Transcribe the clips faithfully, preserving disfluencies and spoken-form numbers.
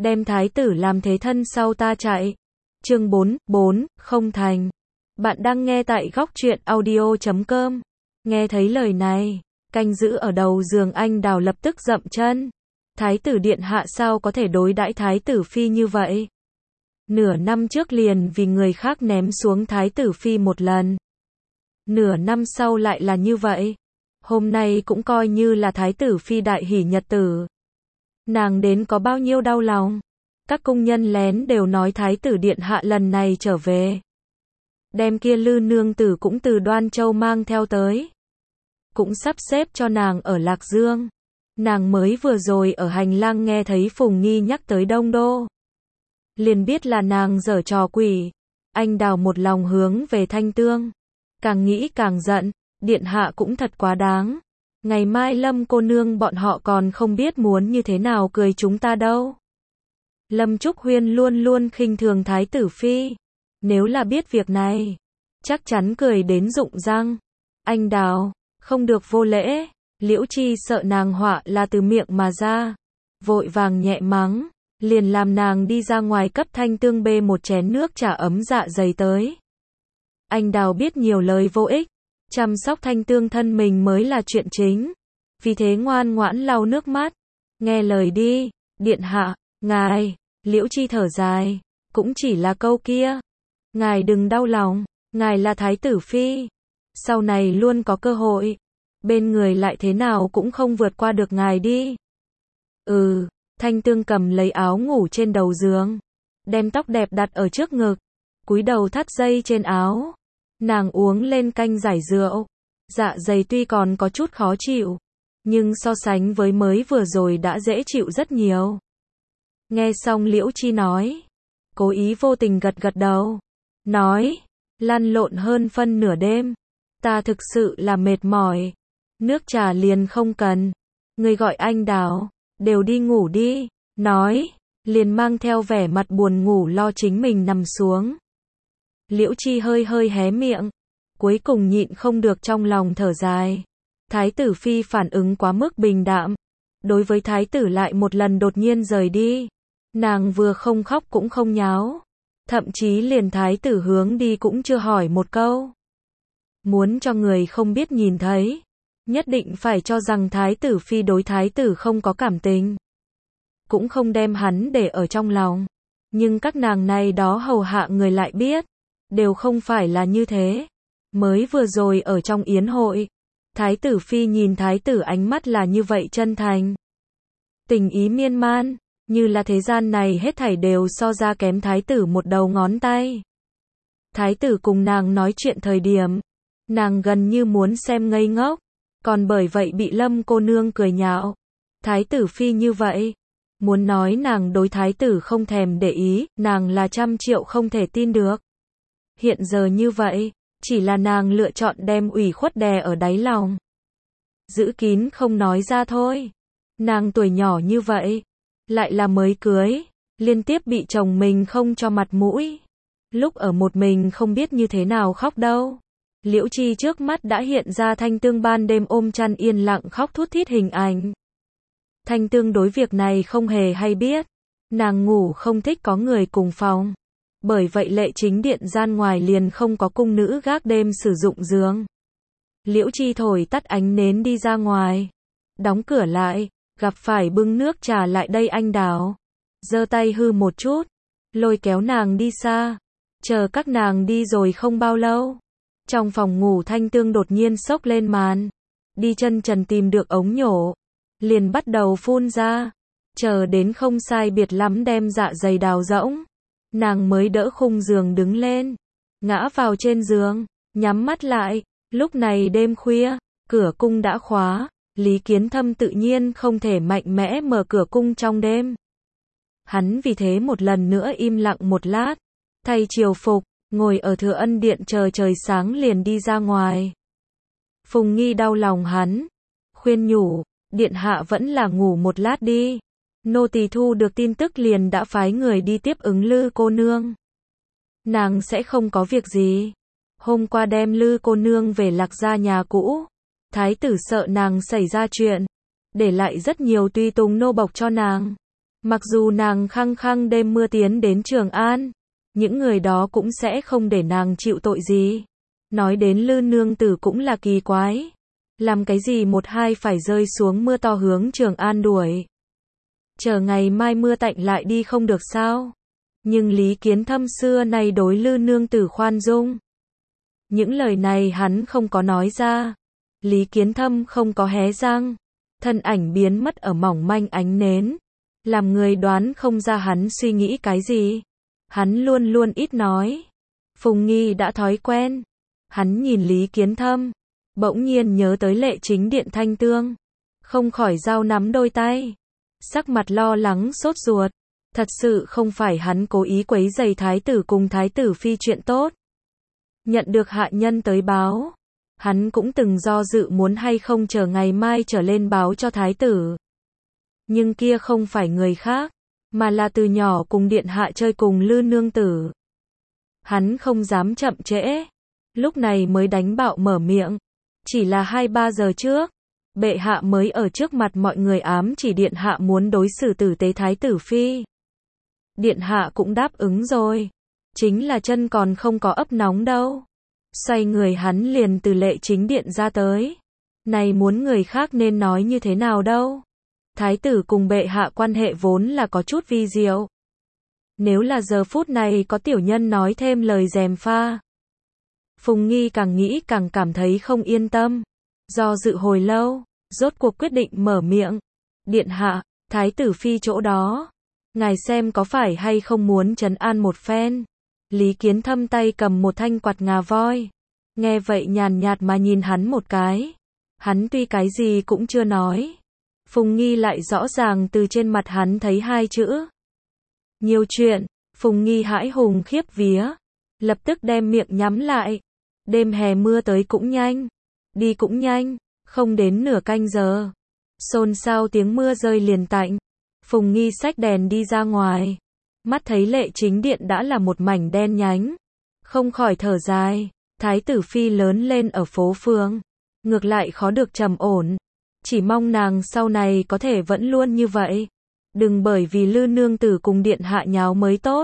đem thái tử làm thế thân sau ta chạy. Chương bốn, bốn, không thành. Bạn đang nghe tại góc truyện audio chấm com. Nghe thấy lời này, canh giữ ở đầu giường anh Đào lập tức dậm chân. Thái tử điện hạ sao có thể đối đãi thái tử phi như vậy? Nửa năm trước liền vì người khác ném xuống thái tử phi một lần. Nửa năm sau lại là như vậy. Hôm nay cũng coi như là thái tử phi đại hỷ nhật tử. Nàng đến có bao nhiêu đau lòng. Các cung nhân lén đều nói thái tử điện hạ lần này trở về. Đem kia Lư nương tử cũng từ Đoan Châu mang theo tới. Cũng sắp xếp cho nàng ở Lạc Dương. Nàng mới vừa rồi ở hành lang nghe thấy Phùng Nghi nhắc tới Đông Đô. Liền biết là nàng giở trò quỷ. Anh Đào một lòng hướng về Thanh Tương. Càng nghĩ càng giận, điện hạ cũng thật quá đáng. Ngày mai Lâm cô nương bọn họ còn không biết muốn như thế nào cười chúng ta đâu. Lâm Trúc Huyên luôn luôn khinh thường thái tử phi. Nếu là biết việc này, chắc chắn cười đến rụng răng. Anh Đào, không được vô lễ. Liễu Chi sợ nàng họa là từ miệng mà ra. Vội vàng nhẹ mắng, liền làm nàng đi ra ngoài cấp Thanh Tương bê một chén nước trà ấm dạ dày tới. Anh Đào biết nhiều lời vô ích. Chăm sóc Thanh Tương thân mình mới là chuyện chính. Vì thế ngoan ngoãn lau nước mắt. Nghe lời đi, điện hạ, ngài. Liễu Chi thở dài, cũng chỉ là câu kia. Ngài đừng đau lòng, ngài là thái tử phi. Sau này luôn có cơ hội. Bên người lại thế nào cũng không vượt qua được ngài đi. Ừ, Thanh Tương cầm lấy áo ngủ trên đầu giường. Đem tóc đẹp đặt ở trước ngực. Cúi đầu thắt dây trên áo. Nàng uống lên canh giải rượu. Dạ dày tuy còn có chút khó chịu. Nhưng so sánh với mới vừa rồi đã dễ chịu rất nhiều. Nghe xong Liễu Chi nói. Cố ý vô tình gật gật đầu. Nói. Lăn lộn hơn phân nửa đêm. Ta thực sự là mệt mỏi. Nước trà liền không cần. Người gọi anh Đào. Đều đi ngủ đi. Nói. Liền mang theo vẻ mặt buồn ngủ lo chính mình nằm xuống. Liễu Chi hơi hơi hé miệng. Cuối cùng nhịn không được trong lòng thở dài. Thái tử phi phản ứng quá mức bình đạm. Đối với thái tử lại một lần đột nhiên rời đi. Nàng vừa không khóc cũng không nháo. Thậm chí liền thái tử hướng đi cũng chưa hỏi một câu. Muốn cho người không biết nhìn thấy. Nhất định phải cho rằng thái tử phi đối thái tử không có cảm tình. Cũng không đem hắn để ở trong lòng. Nhưng các nàng này đó hầu hạ người lại biết. Đều không phải là như thế. Mới vừa rồi ở trong yến hội. Thái tử phi nhìn thái tử ánh mắt là như vậy chân thành. Tình ý miên man. Như là thế gian này hết thảy đều so ra kém thái tử một đầu ngón tay. Thái tử cùng nàng nói chuyện thời điểm. Nàng gần như muốn xem ngây ngốc. Còn bởi vậy bị Lâm cô nương cười nhạo. Thái tử phi như vậy. Muốn nói nàng đối thái tử không thèm để ý. Nàng là trăm triệu không thể tin được. Hiện giờ như vậy. Chỉ là nàng lựa chọn đem ủy khuất đè ở đáy lòng. Giữ kín không nói ra thôi. Nàng tuổi nhỏ như vậy. Lại là mới cưới. Liên tiếp bị chồng mình không cho mặt mũi. Lúc ở một mình không biết như thế nào khóc đâu. Liễu Chi trước mắt đã hiện ra Thanh Tương ban đêm ôm chăn yên lặng khóc thút thít hình ảnh. Thanh Tương đối việc này không hề hay biết. Nàng ngủ không thích có người cùng phòng. Bởi vậy lệ chính điện gian ngoài liền không có cung nữ gác đêm sử dụng giường. Liễu Chi thổi tắt ánh nến đi ra ngoài. Đóng cửa lại, gặp phải bưng nước trà lại đây anh Đào. Giơ tay hư một chút, lôi kéo nàng đi xa. Chờ các nàng đi rồi không bao lâu. Trong phòng ngủ Thanh Tương đột nhiên xốc lên màn. Đi chân trần tìm được ống nhổ. Liền bắt đầu phun ra. Chờ đến không sai biệt lắm đem dạ dày đào rỗng. Nàng mới đỡ khung giường đứng lên. Ngã vào trên giường. Nhắm mắt lại. Lúc này đêm khuya. Cửa cung đã khóa. Lý Kiến Thâm tự nhiên không thể mạnh mẽ mở cửa cung trong đêm. Hắn vì thế một lần nữa im lặng một lát. Thay triều phục. Ngồi ở Thừa Ân Điện chờ trời sáng liền đi ra ngoài. Phùng Nghi đau lòng hắn. Khuyên nhủ. Điện hạ vẫn là ngủ một lát đi. Nô tỳ thu được tin tức liền đã phái người đi tiếp ứng Lư cô nương. Nàng sẽ không có việc gì. Hôm qua đem Lư cô nương về Lạc gia nhà cũ. Thái tử sợ nàng xảy ra chuyện. Để lại rất nhiều tùy tùng nô bộc cho nàng. Mặc dù nàng khăng khăng đêm mưa tiến đến Trường An, những người đó cũng sẽ không để nàng chịu tội gì. Nói đến Lư nương tử cũng là kỳ quái. Làm cái gì một hai phải rơi xuống mưa to hướng Trường An đuổi. Chờ ngày mai mưa tạnh lại đi không được sao? Nhưng Lý Kiến Thâm xưa nay đối Lư nương tử khoan dung. Những lời này hắn không có nói ra. Lý Kiến Thâm không có hé răng. Thân ảnh biến mất ở mỏng manh ánh nến. Làm người đoán không ra hắn suy nghĩ cái gì. Hắn luôn luôn ít nói. Phùng Nghi đã thói quen. Hắn nhìn Lý Kiến Thâm. Bỗng nhiên nhớ tới Lệ Chính Điện Thanh Tương. Không khỏi giao nắm đôi tay. Sắc mặt lo lắng sốt ruột. Thật sự không phải hắn cố ý quấy rầy thái tử cùng thái tử phi chuyện tốt. Nhận được hạ nhân tới báo. Hắn cũng từng do dự muốn hay không chờ ngày mai trở lên báo cho thái tử. Nhưng kia không phải người khác, mà là từ nhỏ cùng điện hạ chơi cùng Lư nương tử. Hắn không dám chậm trễ. Lúc này mới đánh bạo mở miệng. Chỉ là hai ba giờ trước, bệ hạ mới ở trước mặt mọi người ám chỉ điện hạ muốn đối xử tử tế thái tử phi. Điện hạ cũng đáp ứng rồi. Chính là chân còn không có ấp nóng đâu. Xoay người hắn liền từ Lệ Chính Điện ra tới. Này muốn người khác nên nói như thế nào đâu. Thái tử cùng bệ hạ quan hệ vốn là có chút vi diệu. Nếu là giờ phút này có tiểu nhân nói thêm lời gièm pha. Phùng Nghi càng nghĩ càng cảm thấy không yên tâm. Do dự hồi lâu, rốt cuộc quyết định mở miệng. Điện hạ, thái tử phi chỗ đó. Ngài xem có phải hay không muốn trấn an một phen. Lý Kiến Thâm tay cầm một thanh quạt ngà voi. Nghe vậy nhàn nhạt mà nhìn hắn một cái. Hắn tuy cái gì cũng chưa nói. Phùng Nghi lại rõ ràng từ trên mặt hắn thấy hai chữ. Nhiều chuyện. Phùng Nghi hãi hùng khiếp vía. Lập tức đem miệng nhắm lại. Đêm hè mưa tới cũng nhanh. Đi cũng nhanh. Không đến nửa canh giờ. Xôn xao tiếng mưa rơi liền tạnh. Phùng Nghi xách đèn đi ra ngoài. Mắt thấy Lệ Chính Điện đã là một mảnh đen nhánh. Không khỏi thở dài. Thái tử phi lớn lên ở phố phường. Ngược lại khó được trầm ổn. Chỉ mong nàng sau này có thể vẫn luôn như vậy. Đừng bởi vì Lư nương tử cùng điện hạ nháo mới tốt.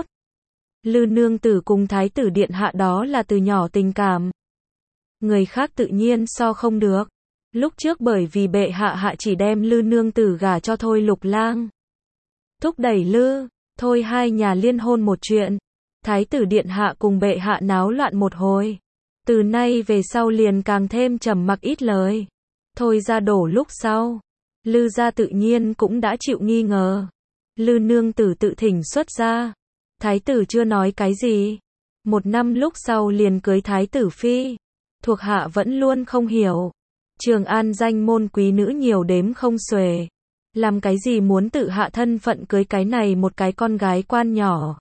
Lư nương tử cùng thái tử điện hạ đó là từ nhỏ tình cảm. Người khác tự nhiên so không được. Lúc trước bởi vì bệ hạ hạ chỉ đem Lư nương tử gả cho Thôi Lục Lang. Thúc đẩy Lư, Thôi hai nhà liên hôn một chuyện. Thái tử điện hạ cùng bệ hạ náo loạn một hồi. Từ nay về sau liền càng thêm trầm mặc ít lời. Thôi ra đổ lúc sau. Lư gia tự nhiên cũng đã chịu nghi ngờ. Lư nương tử tự thỉnh xuất gia. Thái tử chưa nói cái gì. Một năm lúc sau liền cưới thái tử phi. Thuộc hạ vẫn luôn không hiểu. Trường An danh môn quý nữ nhiều đếm không xuể. Làm cái gì muốn tự hạ thân phận cưới cái này một cái con gái quan nhỏ.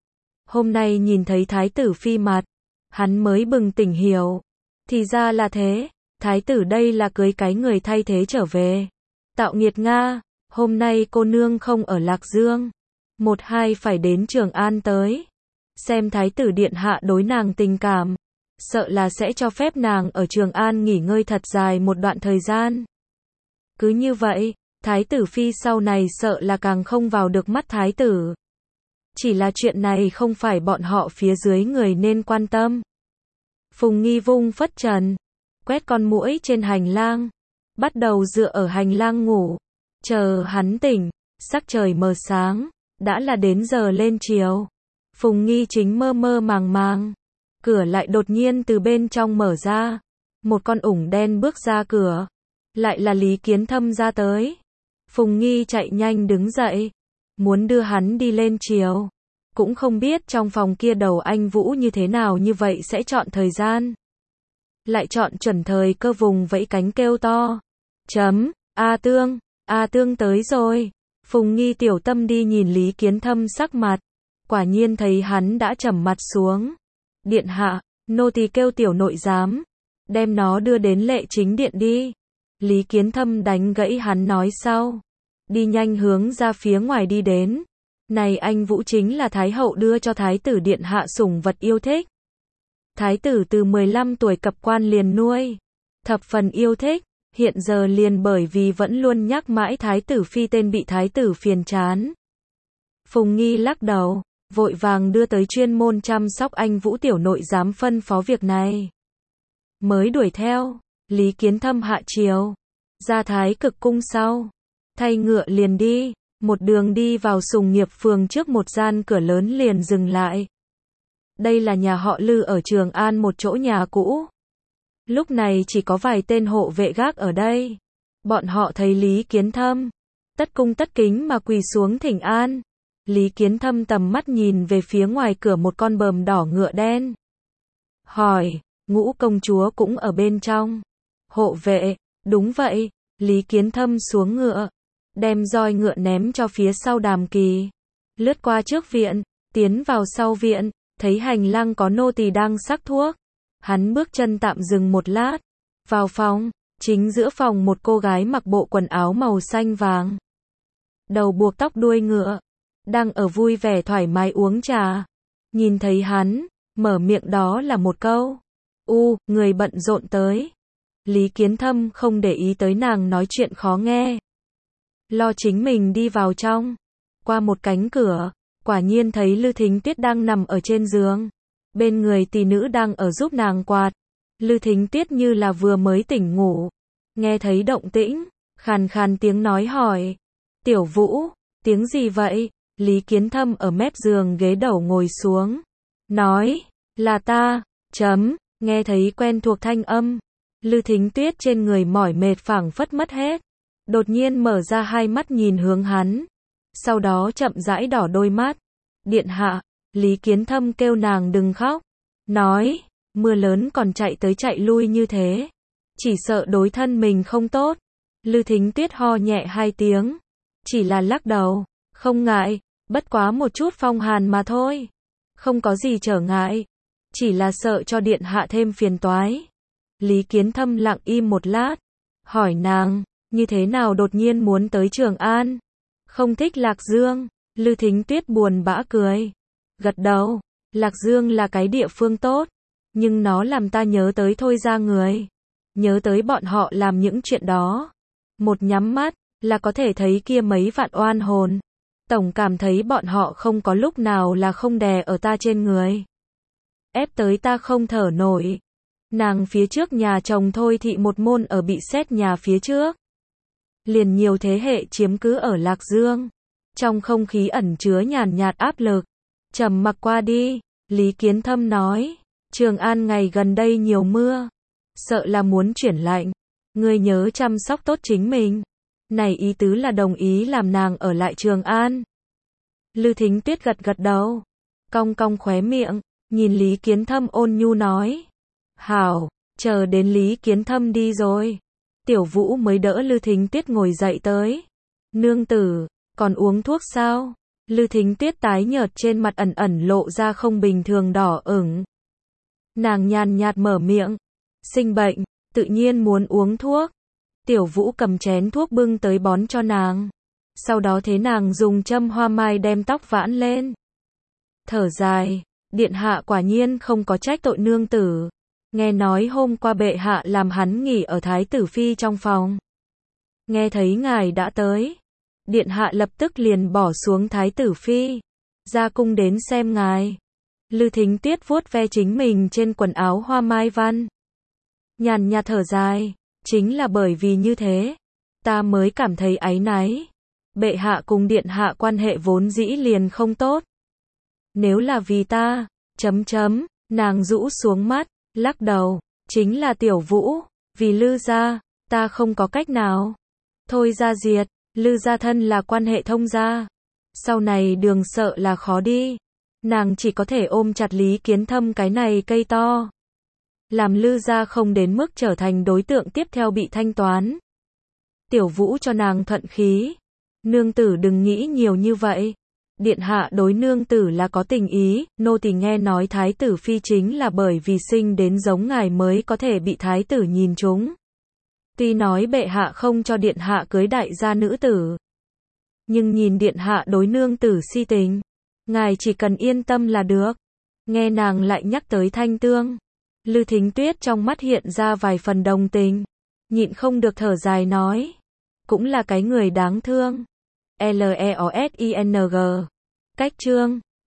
Hôm nay nhìn thấy thái tử phi mặt. Hắn mới bừng tỉnh hiểu. Thì ra là thế. Thái tử đây là cưới cái người thay thế trở về. Tạo nghiệt Nga. Hôm nay cô nương không ở Lạc Dương. Một hai phải đến Trường An tới. Xem thái tử điện hạ đối nàng tình cảm. Sợ là sẽ cho phép nàng ở Trường An nghỉ ngơi thật dài một đoạn thời gian. Cứ như vậy, thái tử phi sau này sợ là càng không vào được mắt thái tử. Chỉ là chuyện này không phải bọn họ phía dưới người nên quan tâm. Phùng Nghi vung phất trần. Quét con muỗi trên hành lang. Bắt đầu dựa ở hành lang ngủ. Chờ hắn tỉnh. Sắc trời mờ sáng. Đã là đến giờ lên chiều. Phùng Nghi chính mơ mơ màng màng. Cửa lại đột nhiên từ bên trong mở ra. Một con ủng đen bước ra cửa. Lại là Lý Kiến Thâm ra tới. Phùng Nghi chạy nhanh đứng dậy. Muốn đưa hắn đi lên chiều. Cũng không biết trong phòng kia đầu anh Vũ như thế nào như vậy sẽ chọn thời gian. Lại chọn chuẩn thời cơ vùng vẫy cánh kêu to. Chấm, A Tương, A Tương tới rồi. Phùng Nghi tiểu tâm đi nhìn Lý Kiến Thâm sắc mặt. Quả nhiên thấy hắn đã trầm mặt xuống. Điện hạ, nô tỳ kêu tiểu nội giám. Đem nó đưa đến Lệ Chính Điện đi. Lý Kiến Thâm đánh gãy hắn nói sau. Đi nhanh hướng ra phía ngoài đi đến. Này anh Vũ chính là Thái hậu đưa cho Thái tử điện hạ sủng vật yêu thích. Thái tử từ mười lăm tuổi cập quan liền nuôi. Thập phần yêu thích. Hiện giờ liền bởi vì vẫn luôn nhắc mãi Thái tử phi tên bị Thái tử phiền chán. Phùng Nghi lắc đầu, vội vàng đưa tới chuyên môn chăm sóc anh Vũ tiểu nội giám phân phó việc này. Mới đuổi theo, Lý Kiến Thâm hạ chiều, ra Thái Cực cung sau, thay ngựa liền đi, một đường đi vào Sùng Nghiệp phường trước một gian cửa lớn liền dừng lại. Đây là nhà họ Lư ở Trường An, một chỗ nhà cũ. Lúc này chỉ có vài tên hộ vệ gác ở đây. Bọn họ thấy Lý Kiến Thâm, tất cung tất kính mà quỳ xuống thỉnh an. Lý Kiến Thâm tầm mắt nhìn về phía ngoài cửa một con bờm đỏ ngựa đen. Hỏi, Ngũ công chúa cũng ở bên trong. Hộ vệ, đúng vậy. Lý Kiến Thâm xuống ngựa, đem roi ngựa ném cho phía sau Đàm Kỳ. Lướt qua trước viện, tiến vào sau viện, thấy hành lang có nô tỳ đang sắc thuốc. Hắn bước chân tạm dừng một lát, vào phòng, chính giữa phòng một cô gái mặc bộ quần áo màu xanh vàng. Đầu buộc tóc đuôi ngựa, đang ở vui vẻ thoải mái uống trà. Nhìn thấy hắn, mở miệng đó là một câu. U, người bận rộn tới. Lý Kiến Thâm không để ý tới nàng nói chuyện khó nghe. Lo chính mình đi vào trong. Qua một cánh cửa, quả nhiên thấy Lư Thính Tuyết đang nằm ở trên giường. Bên người tỷ nữ đang ở giúp nàng quạt. Lư Thính Tuyết như là vừa mới tỉnh ngủ. Nghe thấy động tĩnh, khàn khàn tiếng nói hỏi. Tiểu Vũ, tiếng gì vậy? Lý Kiến Thâm ở mép giường ghế đầu ngồi xuống. Nói, là ta, chấm, nghe thấy quen thuộc thanh âm. Lư Thính Tuyết trên người mỏi mệt phảng phất mất hết. Đột nhiên mở ra hai mắt nhìn hướng hắn. Sau đó chậm rãi đỏ đôi mắt. Điện hạ, Lý Kiến Thâm kêu nàng đừng khóc. Nói, mưa lớn còn chạy tới chạy lui như thế. Chỉ sợ đối thân mình không tốt. Lư Thính Tuyết ho nhẹ hai tiếng. Chỉ là lắc đầu, không ngại, bất quá một chút phong hàn mà thôi. Không có gì trở ngại. Chỉ là sợ cho điện hạ thêm phiền toái. Lý Kiến Thâm lặng im một lát. Hỏi nàng, như thế nào đột nhiên muốn tới Trường An? Không thích Lạc Dương. Lư Thính Tuyết buồn bã cười. Gật đầu, Lạc Dương là cái địa phương tốt. Nhưng nó làm ta nhớ tới Thôi Ra người. Nhớ tới bọn họ làm những chuyện đó. Một nhắm mắt, là có thể thấy kia mấy vạn oan hồn. Tổng cảm thấy bọn họ không có lúc nào là không đè ở ta trên người. Ép tới ta không thở nổi. Nàng phía trước nhà chồng Thôi thị một môn ở bị xét nhà phía trước. Liền nhiều thế hệ chiếm cứ ở Lạc Dương. Trong không khí ẩn chứa nhàn nhạt áp lực. Trầm mặc qua đi, Lý Kiến Thâm nói. Trường An ngày gần đây nhiều mưa. Sợ là muốn chuyển lạnh. Ngươi nhớ chăm sóc tốt chính mình. Này ý tứ là đồng ý làm nàng ở lại Trường An. Lư Thính Tuyết gật gật đầu. Cong cong khóe miệng. Nhìn Lý Kiến Thâm ôn nhu nói. Hảo, chờ đến Lý Kiến Thâm đi rồi. Tiểu Vũ mới đỡ Lư Thính Tuyết ngồi dậy tới. Nương tử, còn uống thuốc sao? Lư Thính Tuyết tái nhợt trên mặt ẩn ẩn lộ ra không bình thường đỏ ửng. Nàng nhàn nhạt mở miệng. Sinh bệnh, tự nhiên muốn uống thuốc. Tiểu Vũ cầm chén thuốc bưng tới bón cho nàng. Sau đó thế nàng dùng châm hoa mai đem tóc vãn lên. Thở dài, điện hạ quả nhiên không có trách tội nương tử. Nghe nói hôm qua bệ hạ làm hắn nghỉ ở Thái tử phi trong phòng. Nghe thấy ngài đã tới. Điện hạ lập tức liền bỏ xuống Thái tử phi. Ra cung đến xem ngài. Lư Thính Tuyết vuốt ve chính mình trên quần áo hoa mai văn. Nhàn nhạt thở dài. Chính là bởi vì như thế. Ta mới cảm thấy áy náy. Bệ hạ cùng điện hạ quan hệ vốn dĩ liền không tốt. Nếu là vì ta, chấm chấm, nàng rũ xuống mắt, lắc đầu, chính là Tiểu Vũ, vì Lư gia, ta không có cách nào. Thôi ra diệt, Lư gia thân là quan hệ thông gia. Sau này đường sợ là khó đi. Nàng chỉ có thể ôm chặt Lý Kiến Thâm cái này cây to. Làm Lư gia không đến mức trở thành đối tượng tiếp theo bị thanh toán. Tiểu Vũ cho nàng thuận khí. Nương tử đừng nghĩ nhiều như vậy. Điện hạ đối nương tử là có tình ý, nô tỳ nghe nói thái tử phi chính là bởi vì sinh đến giống ngài mới có thể bị thái tử nhìn trúng. Tuy nói bệ hạ không cho điện hạ cưới đại gia nữ tử. Nhưng nhìn điện hạ đối nương tử si tình. Ngài chỉ cần yên tâm là được. Nghe nàng lại nhắc tới Thanh Tương. Lư Thính Tuyết trong mắt hiện ra vài phần đồng tình. Nhịn không được thở dài nói. Cũng là cái người đáng thương. L E O S I N G Cách chương